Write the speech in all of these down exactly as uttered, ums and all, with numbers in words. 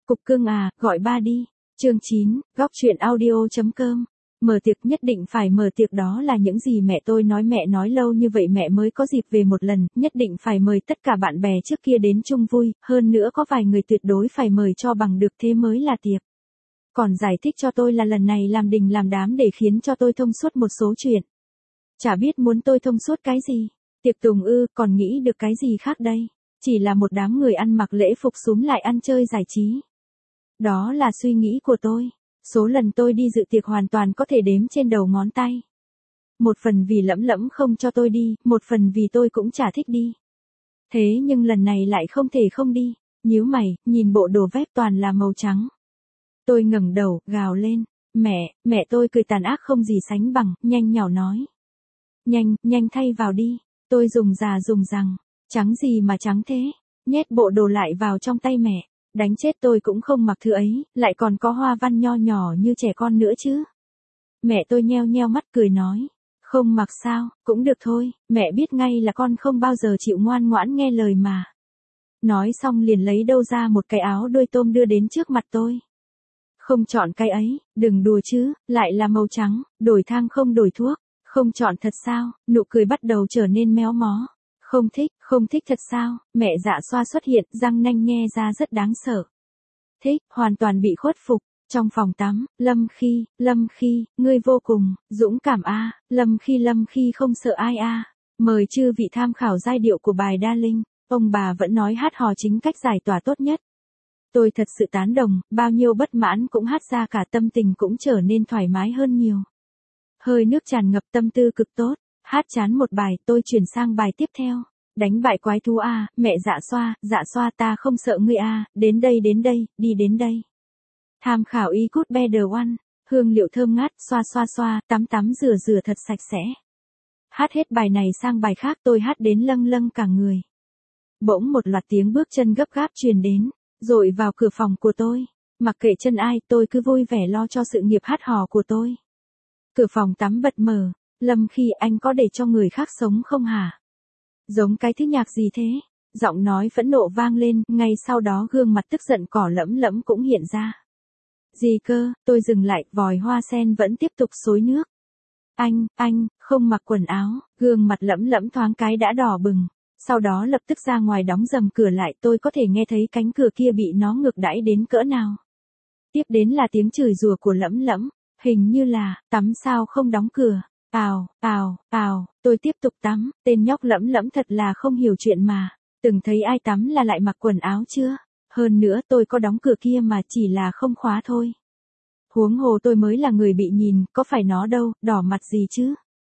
Cục cưng à, gọi ba đi. Chương chín, góc truyện audio.com. Mở tiệc, nhất định phải mở tiệc, đó là những gì mẹ tôi nói. Mẹ nói lâu như vậy mẹ mới có dịp về một lần, nhất định phải mời tất cả bạn bè trước kia đến chung vui, hơn nữa có vài người tuyệt đối phải mời cho bằng được, thế mới là tiệc. Còn giải thích cho tôi là lần này làm đình làm đám để khiến cho tôi thông suốt một số chuyện. Chả biết muốn tôi thông suốt cái gì. Tiệc tùng ư, còn nghĩ được cái gì khác đây. Chỉ là một đám người ăn mặc lễ phục xúm lại ăn chơi giải trí. Đó là suy nghĩ của tôi. Số lần tôi đi dự tiệc hoàn toàn có thể đếm trên đầu ngón tay. Một phần vì Lẫm Lẫm không cho tôi đi, một phần vì tôi cũng chả thích đi. Thế nhưng lần này lại không thể không đi. Nhíu mày, nhìn bộ đồ vest toàn là màu trắng. Tôi ngẩng đầu, gào lên. Mẹ, mẹ tôi cười tàn ác không gì sánh bằng, nhanh nhảu nói. Nhanh, nhanh thay vào đi. Tôi dùng già dùng rằng. Trắng gì mà trắng thế. Nhét bộ đồ lại vào trong tay mẹ. Đánh chết tôi cũng không mặc thứ ấy, lại còn có hoa văn nho nhỏ như trẻ con nữa chứ. Mẹ tôi nheo nheo mắt cười nói. Không mặc sao, cũng được thôi, mẹ biết ngay là con không bao giờ chịu ngoan ngoãn nghe lời mà. Nói xong liền lấy đâu ra một cái áo đuôi tôm đưa đến trước mặt tôi. Không chọn cái ấy, đừng đùa chứ, lại là màu trắng, đổi thang không đổi thuốc. Không chọn thật sao, nụ cười bắt đầu trở nên méo mó. Không thích, không thích thật sao, mẹ Dạ Xoa xuất hiện, răng nanh nhe ra rất đáng sợ. Thích, hoàn toàn bị khuất phục. Trong phòng tắm, Lâm Khi, Lâm Khi, ngươi vô cùng, dũng cảm a, Lâm Khi Lâm Khi không sợ ai a. Mời chư vị tham khảo giai điệu của bài Đa Linh, ông bà vẫn nói hát hò chính cách giải tỏa tốt nhất. Tôi thật sự tán đồng, bao nhiêu bất mãn cũng hát ra, cả tâm tình cũng trở nên thoải mái hơn nhiều. Hơi nước tràn ngập, tâm tư cực tốt. Hát chán một bài, tôi chuyển sang bài tiếp theo. Đánh bại quái thú a, mẹ Dạ Xoa, Dạ Xoa ta không sợ ngươi a, đến đây đến đây, đi đến đây. Tham khảo y cút better one, hương liệu thơm ngát, xoa xoa xoa, tắm tắm rửa rửa thật sạch sẽ. Hát hết bài này sang bài khác, tôi hát đến lâng lâng cả người. Bỗng một loạt tiếng bước chân gấp gáp truyền đến, dội vào cửa phòng của tôi. Mặc kệ chân ai, tôi cứ vui vẻ lo cho sự nghiệp hát hò của tôi. Cửa phòng tắm bật mở. Lâm Khi, anh có để cho người khác sống không hả? Giống cái thích nhạc gì thế? Giọng nói phẫn nộ vang lên, ngay sau đó gương mặt tức giận cỏ Lẫm Lẫm cũng hiện ra. Gì cơ? Tôi dừng lại, vòi hoa sen vẫn tiếp tục xối nước. Anh, anh, không mặc quần áo, gương mặt Lẫm Lẫm thoáng cái đã đỏ bừng. Sau đó lập tức ra ngoài đóng dầm cửa lại, tôi có thể nghe thấy cánh cửa kia bị nó ngược đãi đến cỡ nào. Tiếp đến là tiếng chửi rủa của Lẫm Lẫm, hình như là, tắm sao không đóng cửa. Ào, ào, ào, tôi tiếp tục tắm, tên nhóc Lẫm Lẫm thật là không hiểu chuyện mà. Từng thấy ai tắm là lại mặc quần áo chưa? Hơn nữa tôi có đóng cửa kia mà, chỉ là không khóa thôi. Huống hồ tôi mới là người bị nhìn, có phải nó đâu, đỏ mặt gì chứ?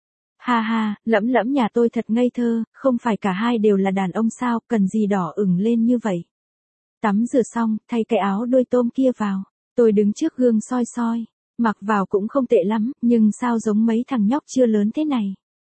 Ha ha, Lẫm Lẫm nhà tôi thật ngây thơ, không phải cả hai đều là đàn ông sao, cần gì đỏ ửng lên như vậy. Tắm rửa xong, thay cái áo đuôi tôm kia vào, tôi đứng trước gương soi soi. Mặc vào cũng không tệ lắm, nhưng sao giống mấy thằng nhóc chưa lớn thế này.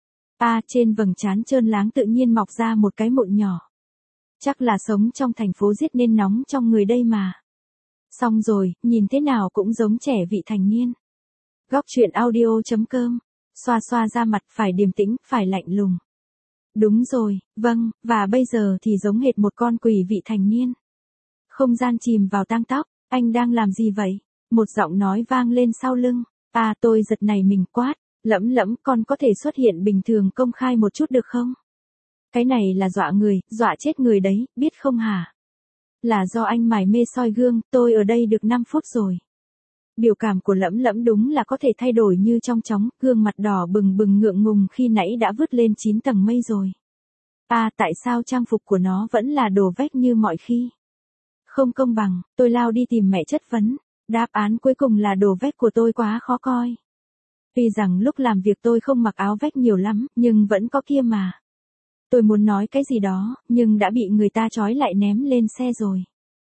À, trên vầng trán trơn láng tự nhiên mọc ra một cái mụn nhỏ. Chắc là sống trong thành phố giết nên nóng trong người đây mà. Xong rồi, nhìn thế nào cũng giống trẻ vị thành niên. Góc truyện audio.com. Xoa xoa ra mặt, phải điềm tĩnh, phải lạnh lùng. Đúng rồi, vâng, và bây giờ thì giống hệt một con quỷ vị thành niên. Không gian chìm vào tang tóc, anh đang làm gì vậy? Một giọng nói vang lên sau lưng. À, tôi giật nảy mình quát. Lẫm Lẫm, con có thể xuất hiện bình thường công khai một chút được không? Cái này là dọa người, dọa chết người đấy, biết không hả? Là do anh mải mê soi gương, tôi ở đây được năm phút rồi. Biểu cảm của Lẫm Lẫm đúng là có thể thay đổi như trong chóng, gương mặt đỏ bừng bừng ngượng ngùng khi nãy đã vứt lên chín tầng mây rồi. À, tại sao trang phục của nó vẫn là đồ vét như mọi khi? Không công bằng, tôi lao đi tìm mẹ chất vấn. Đáp án cuối cùng là đồ vét của tôi quá khó coi. Tuy rằng lúc làm việc tôi không mặc áo vét nhiều lắm, nhưng vẫn có kia mà. Tôi muốn nói cái gì đó, nhưng đã bị người ta trói lại ném lên xe rồi.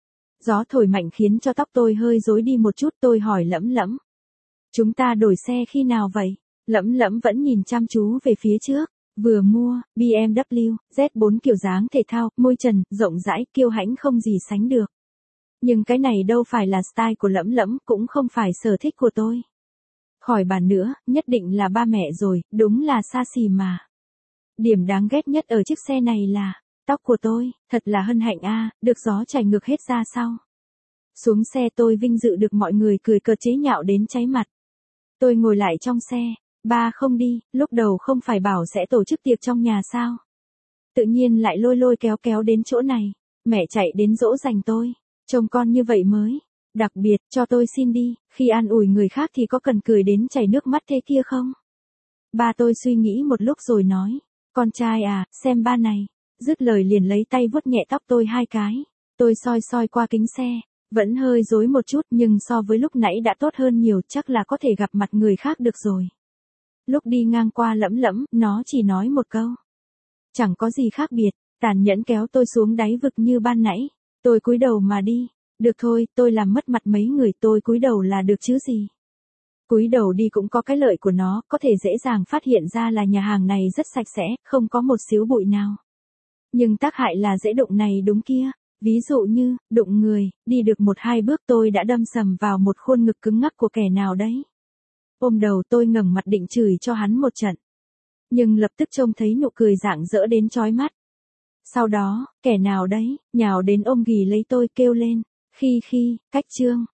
Gió thổi mạnh khiến cho tóc tôi hơi rối đi một chút, tôi hỏi Lẫm Lẫm. Chúng ta đổi xe khi nào vậy? Lẫm Lẫm vẫn nhìn chăm chú về phía trước. Vừa mua, bê em vê Z bốn kiểu dáng thể thao, môi trần, rộng rãi, kiêu hãnh không gì sánh được. Nhưng cái này đâu phải là style của Lẫm Lẫm, cũng không phải sở thích của tôi. Khỏi bàn nữa, nhất định là ba mẹ rồi, đúng là xa xỉ mà. Điểm đáng ghét nhất ở chiếc xe này là, tóc của tôi, thật là hân hạnh a, được gió chảy ngược hết ra sau. Xuống xe tôi vinh dự được mọi người cười cợt chế nhạo đến cháy mặt. Tôi ngồi lại trong xe, ba không đi, lúc đầu không phải bảo sẽ tổ chức tiệc trong nhà sao? Tự nhiên lại lôi lôi kéo kéo đến chỗ này, mẹ chạy đến dỗ dành tôi, trông con như vậy mới. Đặc biệt, cho tôi xin đi, khi an ủi người khác thì có cần cười đến chảy nước mắt thế kia không? Ba tôi suy nghĩ một lúc rồi nói, con trai à, xem ba này. Dứt lời liền lấy tay vuốt nhẹ tóc tôi hai cái. Tôi soi soi qua kính xe, vẫn hơi rối một chút nhưng so với lúc nãy đã tốt hơn nhiều, chắc là có thể gặp mặt người khác được rồi. Lúc đi ngang qua lẫm lẫm, nó chỉ nói một câu. Chẳng có gì khác biệt, tàn nhẫn kéo tôi xuống đáy vực như ban nãy. Tôi cúi đầu mà đi. Được thôi, tôi làm mất mặt mấy người, tôi cúi đầu là được chứ gì. Cúi đầu đi cũng có cái lợi của nó, có thể dễ dàng phát hiện ra là nhà hàng này rất sạch sẽ, không có một xíu bụi nào. Nhưng tác hại là dễ đụng này đúng kia. Ví dụ như, đụng người, đi được một hai bước tôi đã đâm sầm vào một khuôn ngực cứng ngắc của kẻ nào đấy. Ôm đầu tôi ngẩng mặt định chửi cho hắn một trận. Nhưng lập tức trông thấy nụ cười rạng rỡ đến chói mắt. Sau đó, kẻ nào đấy, nhào đến ôm ghì lấy tôi kêu lên. Khi khi, cách trương.